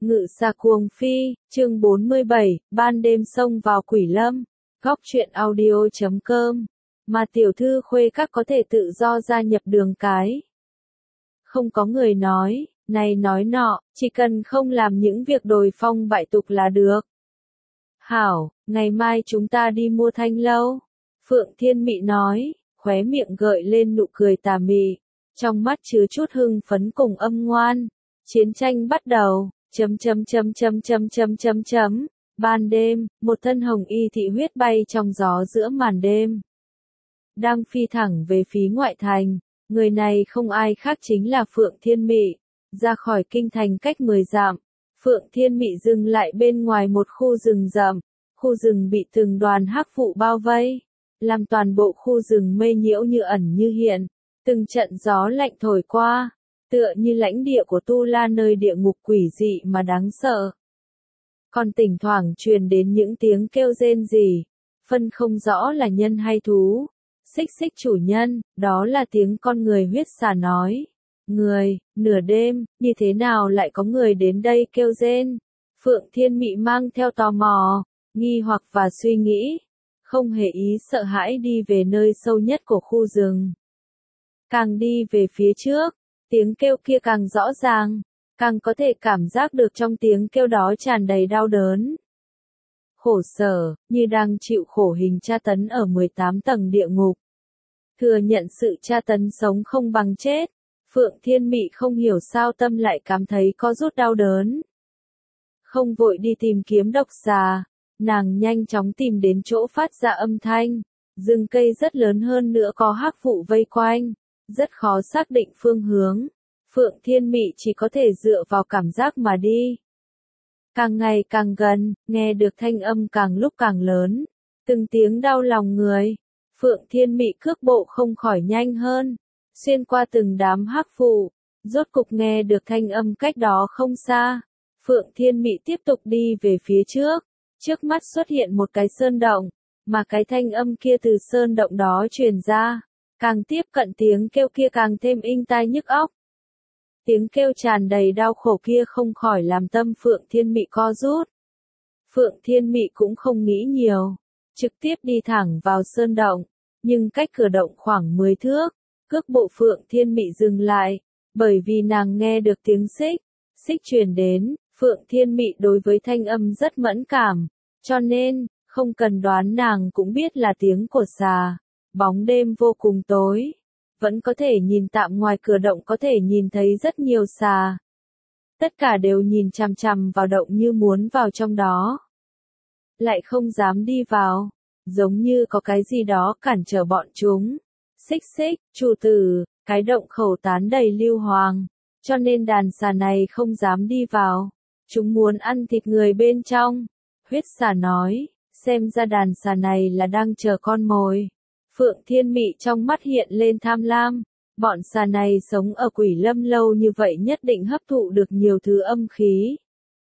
Ngự xà cuồng phi, chương 47, ban đêm xông vào quỷ lâm. Góc truyện audio.com. Mà tiểu thư khuê các có thể tự do gia nhập đường cái. Không có người nói, này nói nọ, chỉ cần không làm những việc đồi phong bại tục là được. Hảo, ngày mai chúng ta đi mua thanh lâu. Phượng Thiên Mị nói, khóe miệng gợi lên nụ cười tà mị, trong mắt chứa chút hưng phấn cùng âm ngoan. Chiến tranh bắt đầu. Ban đêm, một thân hồng y thị huyết bay trong gió giữa màn đêm. Đang phi thẳng về phía ngoại thành, người này không ai khác chính là Phượng Thiên Mị. Ra khỏi kinh thành cách 10 dặm, Phượng Thiên Mị dừng lại bên ngoài một khu rừng rậm. Khu rừng bị từng đoàn hắc vụ bao vây, làm toàn bộ khu rừng mê nhiễu như ẩn như hiện. Từng trận gió lạnh thổi qua, tựa như lãnh địa của Tu La nơi địa ngục quỷ dị mà đáng sợ. Còn thỉnh thoảng truyền đến những tiếng kêu rên rỉ, phân không rõ là nhân hay thú. Xích xích chủ nhân, đó là tiếng con người huyết xà nói. Người, nửa đêm, như thế nào lại có người đến đây kêu rên? Phượng Thiên Mị mang theo tò mò, nghi hoặc và suy nghĩ, không hề ý sợ hãi đi về nơi sâu nhất của khu rừng. Càng đi về phía trước, tiếng kêu kia càng rõ ràng, càng có thể cảm giác được trong tiếng kêu đó tràn đầy đau đớn. Khổ sở, như đang chịu khổ hình tra tấn ở 18 tầng địa ngục. Thừa nhận sự tra tấn sống không bằng chết, Phượng Thiên Mị không hiểu sao tâm lại cảm thấy có rút đau đớn. Không vội đi tìm kiếm độc xà, nàng nhanh chóng tìm đến chỗ phát ra âm thanh. Rừng cây rất lớn hơn nữa có hắc vụ vây quanh, rất khó xác định phương hướng. Phượng Thiên Mị chỉ có thể dựa vào cảm giác mà đi. Càng ngày càng gần, nghe được thanh âm càng lúc càng lớn, từng tiếng đau lòng người. Phượng Thiên Mị cước bộ không khỏi nhanh hơn, xuyên qua từng đám hắc vụ, rốt cục nghe được thanh âm cách đó không xa. Phượng Thiên Mị tiếp tục đi về phía trước, trước mắt xuất hiện một cái sơn động, mà cái thanh âm kia từ sơn động đó truyền ra, càng tiếp cận tiếng kêu kia càng thêm inh tai nhức óc. Tiếng kêu tràn đầy đau khổ kia không khỏi làm tâm Phượng Thiên Mị co rút. Phượng Thiên Mị cũng không nghĩ nhiều, trực tiếp đi thẳng vào sơn động, nhưng cách cửa động khoảng 10 thước, cước bộ Phượng Thiên Mị dừng lại, bởi vì nàng nghe được tiếng xích truyền đến. Phượng Thiên Mị đối với thanh âm rất mẫn cảm, cho nên, không cần đoán nàng cũng biết là tiếng của xà. Bóng đêm vô cùng tối, vẫn có thể nhìn tạm ngoài cửa động có thể nhìn thấy rất nhiều xà. Tất cả đều nhìn chằm chằm vào động như muốn vào trong đó. Lại không dám đi vào, giống như có cái gì đó cản trở bọn chúng. Xích xích, chủ tử, cái động khẩu tán đầy lưu hoàng, cho nên đàn xà này không dám đi vào. Chúng muốn ăn thịt người bên trong. Huyết xà nói, xem ra đàn xà này là đang chờ con mồi. Phượng Thiên Mị trong mắt hiện lên tham lam. Bọn xà này sống ở quỷ lâm lâu như vậy nhất định hấp thụ được nhiều thứ âm khí,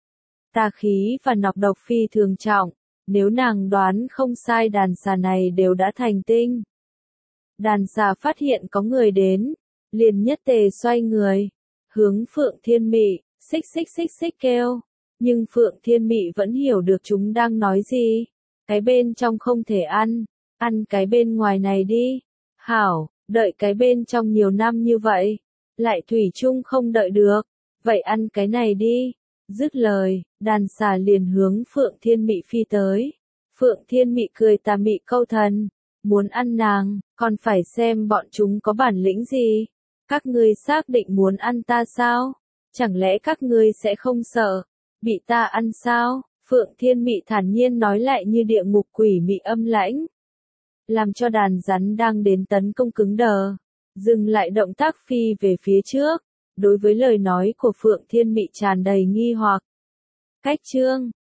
tà khí và nọc độc phi thường trọng. Nếu nàng đoán không sai đàn xà này đều đã thành tinh. Đàn xà phát hiện có người đến, liền nhất tề xoay người, hướng Phượng Thiên Mị, xích kêu. Nhưng Phượng Thiên Mị vẫn hiểu được chúng đang nói gì. Cái bên trong không thể ăn cái bên ngoài này đi. Hảo, đợi cái bên trong nhiều năm như vậy, lại thủy chung không đợi được, vậy ăn cái này đi. Dứt lời, đàn xà liền hướng Phượng Thiên Mị phi tới. Phượng Thiên Mị cười tà mị câu thần, muốn ăn nàng, còn phải xem bọn chúng có bản lĩnh gì. Các ngươi xác định muốn ăn ta sao? Chẳng lẽ các ngươi sẽ không sợ bị ta ăn sao? Phượng Thiên Mị thản nhiên nói lại như địa ngục quỷ mị âm lãnh, làm cho đàn rắn đang đến tấn công cứng đờ, dừng lại động tác phi về phía trước. Đối với lời nói của Phượng Thiên Mị tràn đầy nghi hoặc. Cách chương